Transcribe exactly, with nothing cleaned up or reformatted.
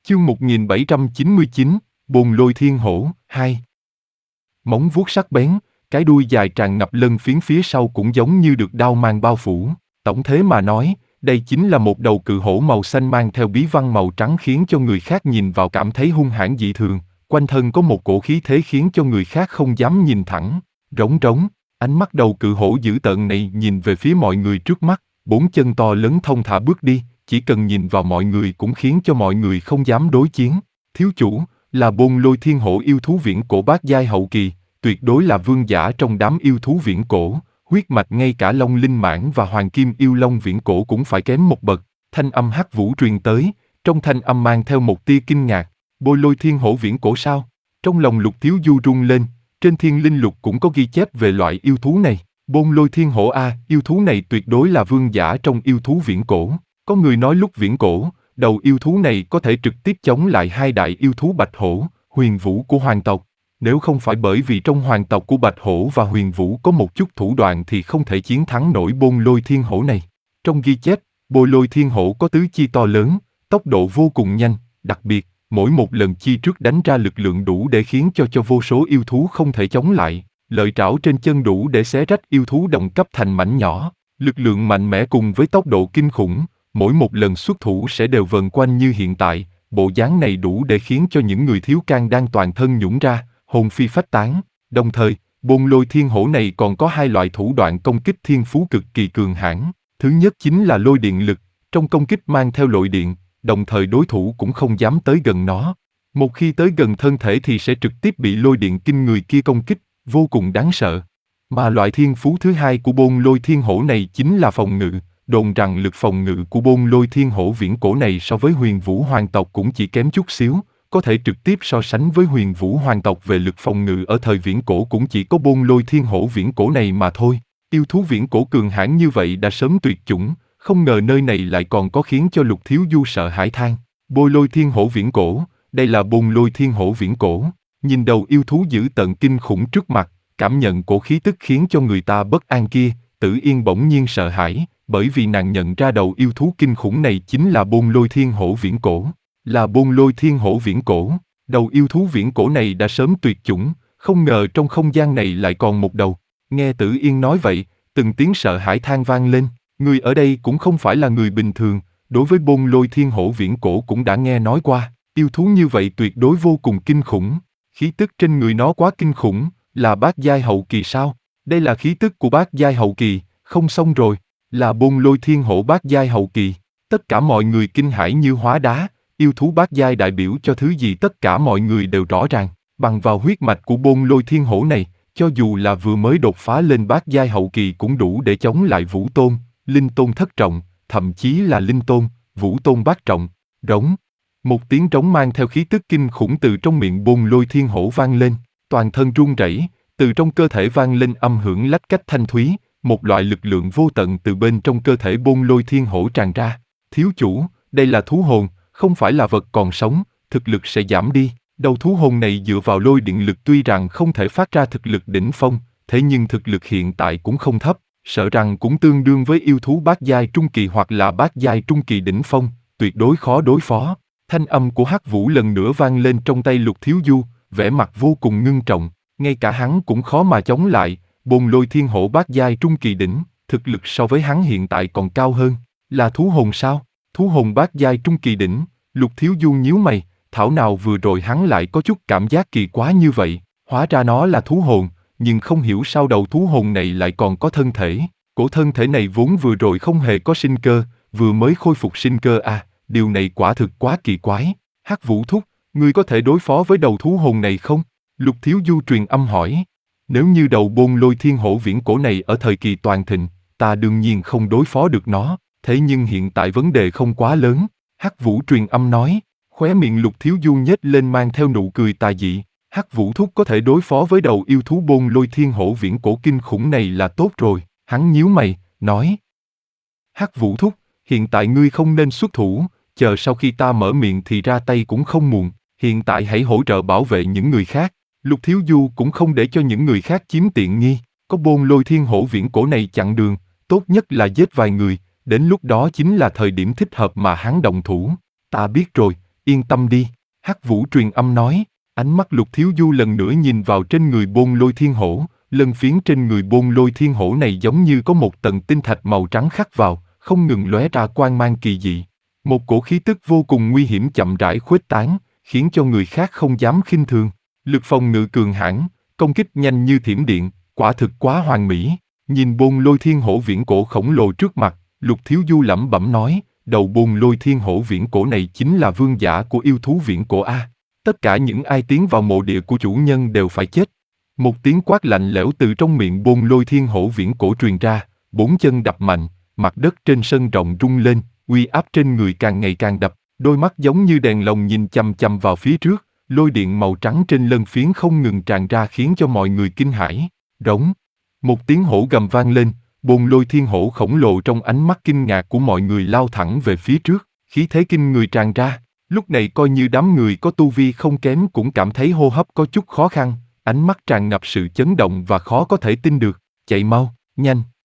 Chương một nghìn bảy trăm chín mươi chín, Bồn Lôi Thiên Hổ, hai. Móng vuốt sắc bén, cái đuôi dài tràn ngập lân phiến phía sau cũng giống như được đao mang bao phủ. Tổng thế mà nói, đây chính là một đầu cự hổ màu xanh mang theo bí văn màu trắng khiến cho người khác nhìn vào cảm thấy hung hãn dị thường, quanh thân có một cổ khí thế khiến cho người khác không dám nhìn thẳng. Rống rống, ánh mắt đầu cự hổ dữ tợn này nhìn về phía mọi người trước mắt, bốn chân to lớn thong thả bước đi, chỉ cần nhìn vào mọi người cũng khiến cho mọi người không dám đối chiến. Thiếu chủ, là Bồn Lôi Thiên Hổ yêu thú viễn cổ bát giai hậu kỳ, tuyệt đối là vương giả trong đám yêu thú viễn cổ, huyết mạch ngay cả Long Linh Mãng và Hoàng Kim Yêu Long viễn cổ cũng phải kém một bậc. Thanh âm hắc vũ truyền tới, trong thanh âm mang theo một tia kinh ngạc. Bồn Lôi Thiên Hổ viễn cổ sao? Trong lòng Lục Thiếu Du rung lên, trên Thiên Linh Lục cũng có ghi chép về loại yêu thú này. Bồn Lôi Thiên Hổ a, yêu thú này tuyệt đối là vương giả trong yêu thú viễn cổ. Có người nói lúc viễn cổ, đầu yêu thú này có thể trực tiếp chống lại hai đại yêu thú Bạch Hổ, Huyền Vũ của hoàng tộc. Nếu không phải bởi vì trong hoàng tộc của Bạch Hổ và Huyền Vũ có một chút thủ đoạn thì không thể chiến thắng nổi Bồn Lôi Thiên Hổ này. Trong ghi chép, Bồn Lôi Thiên Hổ có tứ chi to lớn, tốc độ vô cùng nhanh, đặc biệt, mỗi một lần chi trước đánh ra lực lượng đủ để khiến cho cho vô số yêu thú không thể chống lại, lợi trảo trên chân đủ để xé rách yêu thú đồng cấp thành mảnh nhỏ, lực lượng mạnh mẽ cùng với tốc độ kinh khủng. Mỗi một lần xuất thủ sẽ đều vần quanh như hiện tại, bộ dáng này đủ để khiến cho những người thiếu can đang toàn thân nhũn ra, hồn phi phách tán. Đồng thời, Bồn Lôi Thiên Hổ này còn có hai loại thủ đoạn công kích thiên phú cực kỳ cường hãn. Thứ nhất chính là lôi điện lực, trong công kích mang theo lôi điện, đồng thời đối thủ cũng không dám tới gần nó. Một khi tới gần thân thể thì sẽ trực tiếp bị lôi điện kinh người kia công kích, vô cùng đáng sợ. Mà loại thiên phú thứ hai của Bồn Lôi Thiên Hổ này chính là phòng ngự. Đồn rằng lực phòng ngự của Bồn Lôi Thiên Hổ viễn cổ này so với Huyền Vũ hoàng tộc cũng chỉ kém chút xíu, có thể trực tiếp so sánh với Huyền Vũ hoàng tộc về lực phòng ngự ở thời viễn cổ cũng chỉ có Bồn Lôi Thiên Hổ viễn cổ này mà thôi. Yêu thú viễn cổ cường hãn như vậy đã sớm tuyệt chủng, không ngờ nơi này lại còn có khiến cho Lục Thiếu Du sợ hãi than. Bồn Lôi Thiên Hổ viễn cổ, đây là Bồn Lôi Thiên Hổ viễn cổ. Nhìn đầu yêu thú dữ tợn kinh khủng trước mặt, cảm nhận cổ khí tức khiến cho người ta bất an kia, Tử Yên bỗng nhiên sợ hãi. Bởi vì nàng nhận ra đầu yêu thú kinh khủng này chính là Bồn Lôi Thiên Hổ viễn cổ. Là Bồn Lôi Thiên Hổ viễn cổ, đầu yêu thú viễn cổ này đã sớm tuyệt chủng, không ngờ trong không gian này lại còn một đầu. Nghe Tử Yên nói vậy, từng tiếng sợ hãi than vang lên, người ở đây cũng không phải là người bình thường, đối với Bồn Lôi Thiên Hổ viễn cổ cũng đã nghe nói qua, yêu thú như vậy tuyệt đối vô cùng kinh khủng, khí tức trên người nó quá kinh khủng, là bát giai hậu kỳ sao? Đây là khí tức của bát giai hậu kỳ, không xong rồi. Là Bồn Lôi Thiên Hổ bát giai hậu kỳ. Tất cả mọi người kinh hãi như hóa đá, yêu thú bát giai đại biểu cho thứ gì tất cả mọi người đều rõ ràng, bằng vào huyết mạch của Bồn Lôi Thiên Hổ này, cho dù là vừa mới đột phá lên bát giai hậu kỳ cũng đủ để chống lại Vũ Tôn, Linh Tôn thất trọng, thậm chí là Linh Tôn, Vũ Tôn bát trọng. Rống. Một tiếng trống mang theo khí tức kinh khủng từ trong miệng Bồn Lôi Thiên Hổ vang lên, toàn thân run rẩy, từ trong cơ thể vang lên âm hưởng lách cách thanh thúy. Một loại lực lượng vô tận từ bên trong cơ thể Bồn Lôi Thiên Hổ tràn ra. Thiếu chủ, đây là thú hồn, không phải là vật còn sống, thực lực sẽ giảm đi. Đầu thú hồn này dựa vào lôi điện lực tuy rằng không thể phát ra thực lực đỉnh phong, thế nhưng thực lực hiện tại cũng không thấp, sợ rằng cũng tương đương với yêu thú bát giai trung kỳ hoặc là bát giai trung kỳ đỉnh phong, tuyệt đối khó đối phó. Thanh âm của Hắc Vũ lần nữa vang lên trong tay Lục Thiếu Du, vẻ mặt vô cùng ngưng trọng, ngay cả hắn cũng khó mà chống lại. Bồn Lôi Thiên Hổ bát giai trung kỳ đỉnh, thực lực so với hắn hiện tại còn cao hơn. Là thú hồn sao? Thú hồn bát giai trung kỳ đỉnh. Lục Thiếu Du nhíu mày, thảo nào vừa rồi hắn lại có chút cảm giác kỳ quái như vậy. Hóa ra nó là thú hồn, nhưng không hiểu sao đầu thú hồn này lại còn có thân thể. Cổ thân thể này vốn vừa rồi không hề có sinh cơ, vừa mới khôi phục sinh cơ à, điều này quả thực quá kỳ quái. Hắc Vũ thúc, ngươi có thể đối phó với đầu thú hồn này không? Lục Thiếu Du truyền âm hỏi. Nếu như đầu Bồn Lôi Thiên Hổ viễn cổ này ở thời kỳ toàn thịnh, ta đương nhiên không đối phó được nó, thế nhưng hiện tại vấn đề không quá lớn. Hắc Vũ truyền âm nói, khóe miệng Lục Thiếu Du nhếch lên mang theo nụ cười tà dị. Hắc Vũ thúc có thể đối phó với đầu yêu thú Bồn Lôi Thiên Hổ viễn cổ kinh khủng này là tốt rồi. Hắn nhíu mày, nói. Hắc Vũ thúc, hiện tại ngươi không nên xuất thủ, chờ sau khi ta mở miệng thì ra tay cũng không muộn, hiện tại hãy hỗ trợ bảo vệ những người khác. Lục Thiếu Du cũng không để cho những người khác chiếm tiện nghi, có Bồn Lôi Thiên Hổ viễn cổ này chặn đường, tốt nhất là giết vài người, đến lúc đó chính là thời điểm thích hợp mà hắn động thủ. Ta biết rồi, yên tâm đi. Hắc Vũ truyền âm nói. Ánh mắt Lục Thiếu Du lần nữa nhìn vào trên người Bôn Lôi Thiên Hổ, lân phiến trên người Bôn Lôi Thiên Hổ này giống như có một tầng tinh thạch màu trắng khắc vào, không ngừng lóe ra quang mang kỳ dị. Một cổ khí tức vô cùng nguy hiểm chậm rãi khuếch tán, khiến cho người khác không dám khinh thường. Lực phòng ngự cường hãn, công kích nhanh như thiểm điện, quả thực quá hoàn mỹ. Nhìn Bôn Lôi Thiên Hổ viễn cổ khổng lồ trước mặt, Lục Thiếu Du lẩm bẩm nói, đầu Bôn Lôi Thiên Hổ viễn cổ này chính là vương giả của yêu thú viễn cổ a. Tất cả những ai tiến vào mộ địa của chủ nhân đều phải chết. Một tiếng quát lạnh lẽo từ trong miệng Bôn Lôi Thiên Hổ viễn cổ truyền ra, bốn chân đập mạnh, mặt đất trên sân rộng rung lên, uy áp trên người càng ngày càng đập, đôi mắt giống như đèn lồng nhìn chằm chằm vào phía trước, lôi điện màu trắng trên lân phiến không ngừng tràn ra khiến cho mọi người kinh hãi. Rống. Một tiếng hổ gầm vang lên, Bôn Lôi Thiên Hổ khổng lồ trong ánh mắt kinh ngạc của mọi người lao thẳng về phía trước, khí thế kinh người tràn ra. Lúc này coi như đám người có tu vi không kém cũng cảm thấy hô hấp có chút khó khăn, ánh mắt tràn ngập sự chấn động và khó có thể tin được. Chạy mau, nhanh.